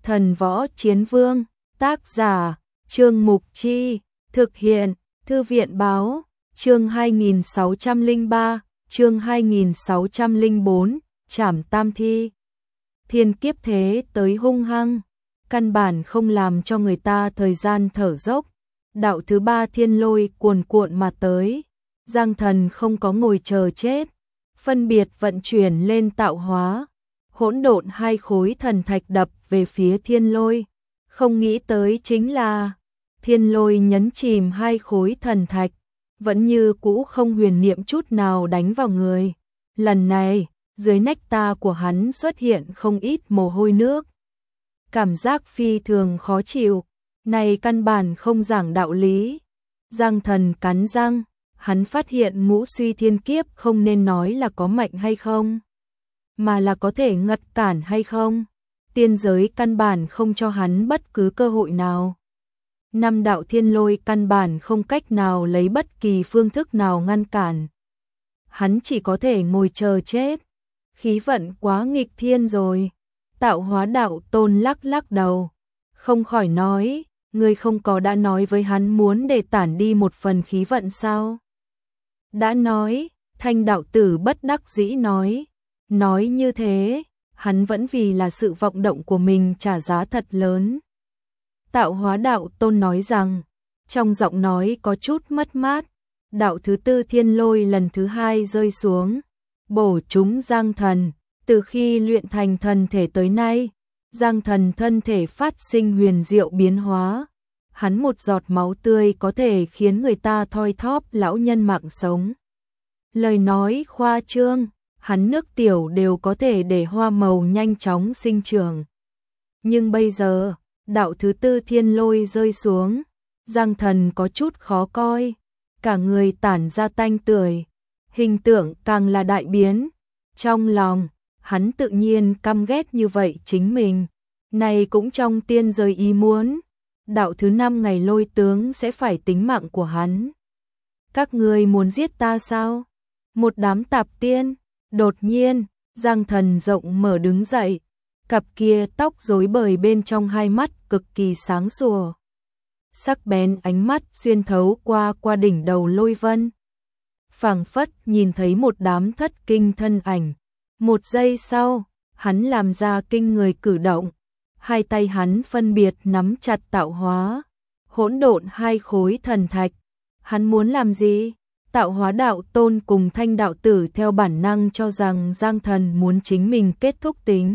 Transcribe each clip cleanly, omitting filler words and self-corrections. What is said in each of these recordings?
Thần Võ Chiến Vương, tác giả, Trương Mục Chi, thực hiện, Thư viện báo, chương 2603, chương 2604, Trảm Tam Thi. Thiên kiếp thế tới hung hăng, căn bản không làm cho người ta thời gian thở dốc. Đạo thứ ba thiên lôi cuồn cuộn mà tới, Giang Thần không có ngồi chờ chết, phân biệt vận chuyển lên tạo hóa, hỗn độn hai khối thần thạch đập về phía thiên lôi. Không nghĩ tới chính là thiên lôi nhấn chìm hai khối thần thạch, vẫn như cũ không huyền niệm chút nào đánh vào người. Lần này, dưới nách ta của hắn xuất hiện không ít mồ hôi nước. Cảm giác phi thường khó chịu, này căn bản không giảng đạo lý. Giang Thần cắn răng, hắn phát hiện ngũ suy thiên kiếp không nên nói là có mạnh hay không, mà là có thể ngăn cản hay không. Tiên giới căn bản không cho hắn bất cứ cơ hội nào. Năm đạo thiên lôi căn bản không cách nào lấy bất kỳ phương thức nào ngăn cản. Hắn chỉ có thể ngồi chờ chết. Khí vận quá nghịch thiên rồi. Tạo Hóa Đạo Tôn lắc lắc đầu, không khỏi nói, ngươi không có đã nói với hắn muốn để tản đi một phần khí vận sao? Đã nói, Thanh đạo tử bất đắc dĩ nói như thế, hắn vẫn vì là sự vọng động của mình trả giá thật lớn. Tạo Hóa Đạo Tôn nói rằng, trong giọng nói có chút mất mát. Đạo thứ tư thiên lôi lần thứ hai rơi xuống, bổ trúng Giang Thần. Từ khi luyện thành thần thể tới nay, Giang Thần thân thể phát sinh huyền diệu biến hóa. Hắn một giọt máu tươi có thể khiến người ta thoi thóp lão nhân mạng sống. Lời nói khoa trương, hắn nước tiểu đều có thể để hoa màu nhanh chóng sinh trưởng. Nhưng bây giờ, đạo thứ tư thiên lôi rơi xuống, Giang Thần có chút khó coi, cả người tản ra tanh tưởi, hình tượng càng là đại biến. Trong lòng, hắn tự nhiên căm ghét như vậy chính mình, này cũng trong tiên giới ý muốn. Đạo thứ năm ngày lôi tướng sẽ phải tính mạng của hắn. Các ngươi muốn giết ta sao? Một đám tạp tiên. Đột nhiên, Giang Thần rộng mở đứng dậy, cặp kia tóc rối bời bên trong hai mắt cực kỳ sáng sủa. Sắc bén ánh mắt xuyên thấu qua đỉnh đầu lôi vân. Phảng phất nhìn thấy một đám thất kinh thân ảnh. Một giây sau, hắn làm ra kinh người cử động. Hai tay hắn phân biệt nắm chặt tạo hóa, hỗn độn hai khối thần thạch. Hắn muốn làm gì? Tạo Hóa Đạo Tôn cùng Thanh đạo tử theo bản năng cho rằng Giang Thần muốn chính mình kết thúc tính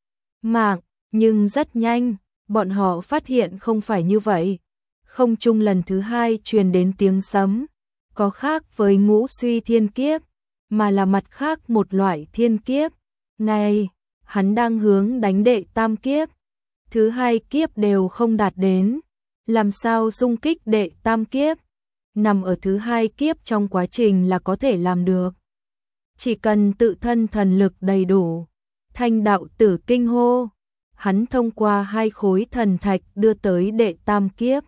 mạng, nhưng rất nhanh, bọn họ phát hiện không phải như vậy. Không trung lần thứ hai truyền đến tiếng sấm, có khác với ngũ suy thiên kiếp, mà là mặt khác một loại thiên kiếp. Này, hắn đang hướng đánh đệ tam kiếp. Thứ hai kiếp đều không đạt đến, làm sao xung kích đệ tam kiếp? Nằm ở thứ hai kiếp trong quá trình là có thể làm được. Chỉ cần tự thân thần lực đầy đủ. Thanh đạo tử kinh hô, hắn thông qua hai khối thần thạch đưa tới đệ tam kiếp.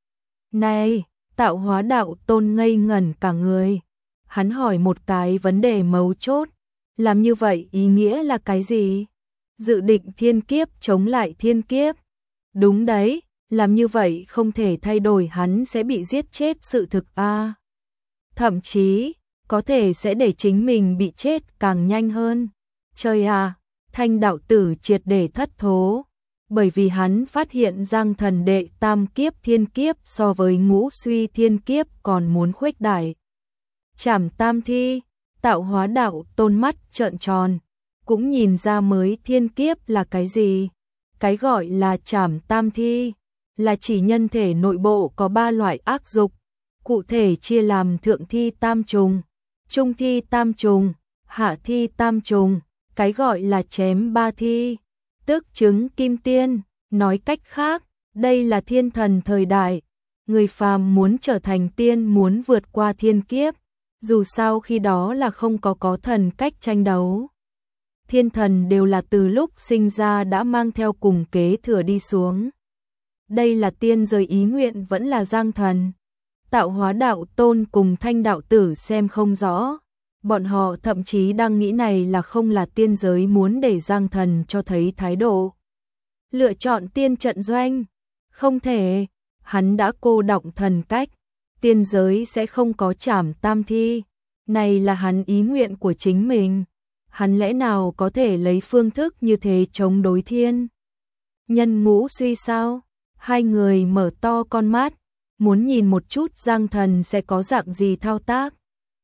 Này, Tạo Hóa Đạo Tôn ngây ngẩn cả người. Hắn hỏi một cái vấn đề mấu chốt, làm như vậy ý nghĩa là cái gì? Dự định thiên kiếp chống lại thiên kiếp. Đúng đấy, làm như vậy không thể thay đổi hắn sẽ bị giết chết sự thực a. Thậm chí, có thể sẽ để chính mình bị chết càng nhanh hơn. Trời à, Thanh đạo tử triệt để thất thố, bởi vì hắn phát hiện Giang Thần đệ tam kiếp thiên kiếp so với ngũ suy thiên kiếp còn muốn khuếch đại. Trảm tam thi, Tạo Hóa Đạo Tôn mắt trợn tròn, cũng nhìn ra mới thiên kiếp là cái gì. Cái gọi là trảm tam thi, là chỉ nhân thể nội bộ có ba loại ác dục, cụ thể chia làm thượng thi tam trùng, trung thi tam trùng, hạ thi tam trùng. Cái gọi là chém ba thi, tức chứng kim tiên. Nói cách khác, đây là thiên thần thời đại. Người phàm muốn trở thành tiên, muốn vượt qua thiên kiếp, dù sao khi đó là không có thần cách tranh đấu. Thiên thần đều là từ lúc sinh ra đã mang theo cùng kế thừa đi xuống. Đây là tiên giới ý nguyện vẫn là Giang Thần. Tạo Hóa Đạo Tôn cùng Thanh đạo tử xem không rõ. Bọn họ thậm chí đang nghĩ này là không là tiên giới muốn để Giang Thần cho thấy thái độ. lựa chọn tiên trận doanh. Không thể, hắn đã cô đọng thần cách, tiên giới sẽ không có trảm tam thi. Này là hắn ý nguyện của chính mình. Hắn lẽ nào có thể lấy phương thức như thế chống đối thiên nhân ngũ suy sao? Hai người mở to con mắt, muốn nhìn một chút Giang Thần sẽ có dạng gì thao tác.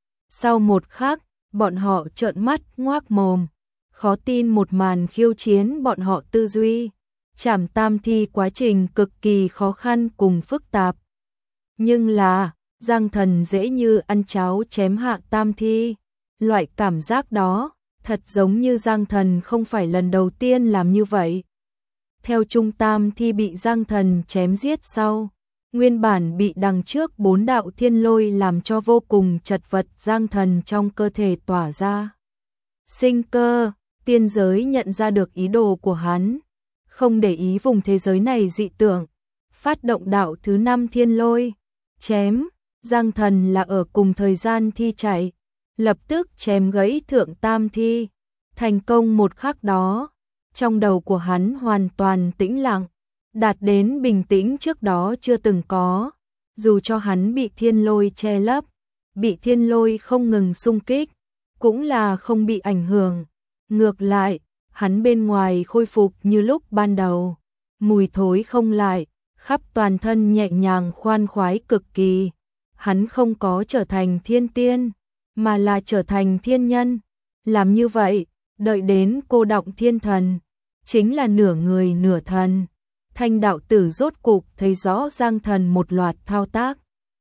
Sau một khắc, bọn họ trợn mắt ngoác mồm, khó tin một màn khiêu chiến bọn họ tư duy. Trảm tam thi quá trình cực kỳ khó khăn cùng phức tạp. Nhưng là, Giang Thần dễ như ăn cháo chém hạ tam thi. Loại cảm giác đó, thật giống như Giang Thần không phải lần đầu tiên làm như vậy. Theo Trung tam thi bị Giang Thần chém giết sau, nguyên bản bị đằng trước 4 đạo thiên lôi làm cho vô cùng chật vật, Giang Thần trong cơ thể tỏa ra sinh cơ. Tiên giới nhận ra được ý đồ của hắn, không để ý vùng thế giới này dị tượng, phát động đạo thứ 5 thiên lôi, chém. Giang Thần là ở cùng thời gian thi chạy, lập tức chém gãy thượng tam thi. Thành công một khắc đó, trong đầu của hắn hoàn toàn tĩnh lặng, đạt đến bình tĩnh trước đó chưa từng có. Dù cho hắn bị thiên lôi che lấp, bị thiên lôi không ngừng xung kích, cũng là không bị ảnh hưởng. Ngược lại, hắn bên ngoài khôi phục như lúc ban đầu, mùi thối không lại, khắp toàn thân nhẹ nhàng khoan khoái cực kỳ. Hắn không có trở thành thiên tiên, mà là trở thành thiên nhân. Làm như vậy, đợi đến cô đọng thiên thần, chính là nửa người nửa thần. Thanh đạo tử rốt cục thấy rõ Giang Thần một loạt thao tác.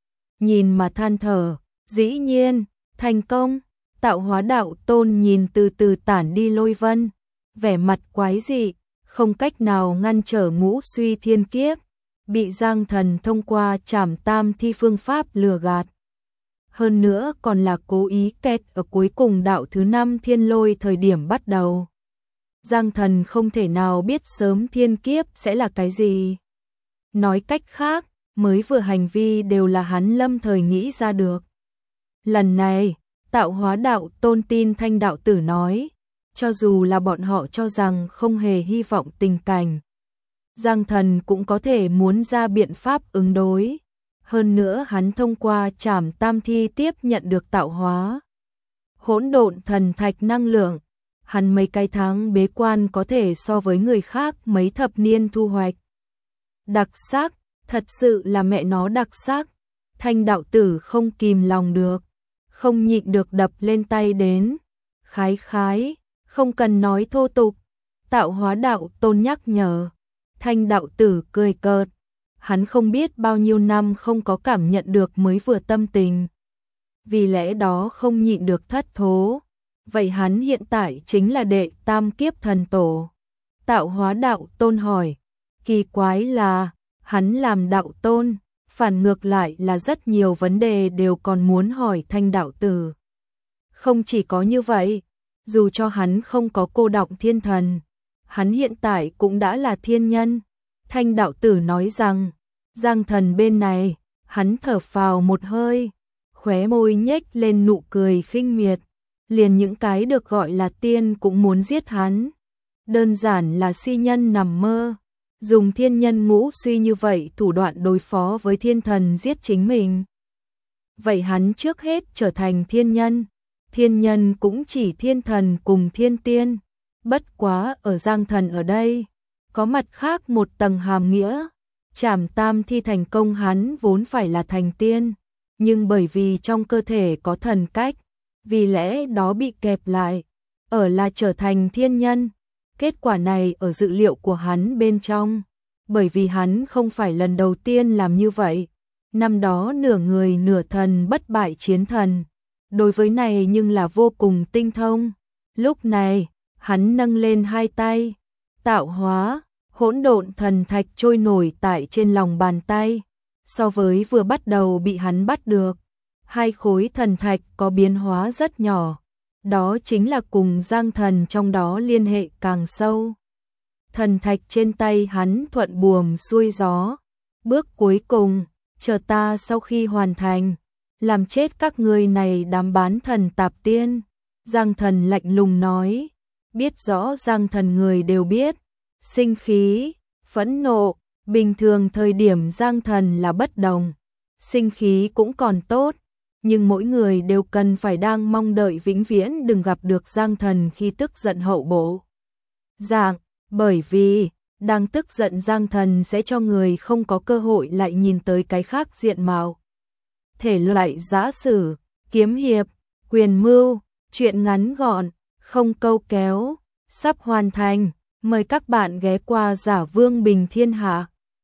Nhìn mà than thở, dĩ nhiên, thành công. Tạo hóa đạo tôn nhìn từ từ tản đi lôi vân, vẻ mặt quái dị, không cách nào ngăn trở ngũ suy thiên kiếp, bị Giang Thần thông qua trảm tam thi phương pháp lừa gạt. Hơn nữa còn là cố ý kẹt ở cuối cùng đạo thứ 5 thiên lôi thời điểm bắt đầu. Giang Thần không thể nào biết sớm thiên kiếp sẽ là cái gì. Nói cách khác, mới vừa hành vi đều là hắn lâm thời nghĩ ra được. Lần này, Tạo hóa đạo tôn tin Thanh đạo tử nói, cho dù là bọn họ cho rằng không hề hy vọng tình cảnh, Giang Thần cũng có thể muốn ra biện pháp ứng đối. Hơn nữa hắn thông qua trảm tam thi tiếp nhận được tạo hóa hỗn độn thần thạch năng lượng. Hắn mấy cái tháng bế quan có thể so với người khác mấy thập niên thu hoạch. Đặc sắc, thật sự là mẹ nó đặc sắc. Thanh đạo tử không kìm lòng được, không nhịn được đập lên tay đến. Khái khái, không cần nói thô tục. Tạo hóa đạo tôn nhắc nhở. Thanh đạo tử cười cợt. Hắn không biết bao nhiêu năm không có cảm nhận được mới vừa tâm tình. Vì lẽ đó không nhịn được thất thố. Vậy hắn hiện tại chính là đệ tam kiếp thần tổ. Tạo hóa đạo tôn hỏi. Kỳ quái là, hắn làm đạo tôn, phản ngược lại là rất nhiều vấn đề đều còn muốn hỏi Thanh đạo tử. Không chỉ có như vậy, dù cho hắn không có cô đọng thiên thần, hắn hiện tại cũng đã là thiên nhân. Thanh đạo tử nói rằng, Giang Thần bên này, hắn thở phào một hơi, khóe môi nhếch lên nụ cười khinh miệt, liền những cái được gọi là tiên cũng muốn giết hắn. Đơn giản là si nhân nằm mơ, dùng thiên nhân ngũ suy như vậy thủ đoạn đối phó với thiên thần giết chính mình. Vậy hắn trước hết trở thành thiên nhân cũng chỉ thiên thần cùng thiên tiên, bất quá ở Giang Thần ở đây, có mặt khác một tầng hàm nghĩa. Trảm tam thi thành công hắn vốn phải là thành tiên, nhưng bởi vì trong cơ thể có thần cách, vì lẽ đó bị kẹp lại, ở là trở thành thiên nhân. Kết quả này ở dự liệu của hắn bên trong, bởi vì hắn không phải lần đầu tiên làm như vậy. Năm đó nửa người nửa thần bất bại chiến thần, đối với này nhưng là vô cùng tinh thông. Lúc này, hắn nâng lên hai tay, tạo hóa hỗn độn thần thạch trôi nổi tại trên lòng bàn tay. So với vừa bắt đầu bị hắn bắt được, hai khối thần thạch có biến hóa rất nhỏ. Đó chính là cùng Giang Thần trong đó liên hệ càng sâu. Thần thạch trên tay hắn thuận buồm xuôi gió. Bước cuối cùng, chờ ta sau khi hoàn thành, làm chết các ngươi này đám bán thần tạp tiên. Giang Thần lạnh lùng nói, biết rõ Giang Thần người đều biết. Sinh khí, phẫn nộ, bình thường thời điểm Giang Thần là bất đồng, sinh khí cũng còn tốt, nhưng mỗi người đều cần phải đang mong đợi vĩnh viễn đừng gặp được Giang Thần khi tức giận hậu bổ dạng, bởi vì đang tức giận Giang Thần sẽ cho người không có cơ hội lại nhìn tới cái khác diện mạo. Thể loại giã sử, kiếm hiệp, quyền mưu, truyện ngắn gọn, không câu kéo, sắp hoàn thành, mời các bạn ghé qua Giả Vương Bình Thiên Hạ.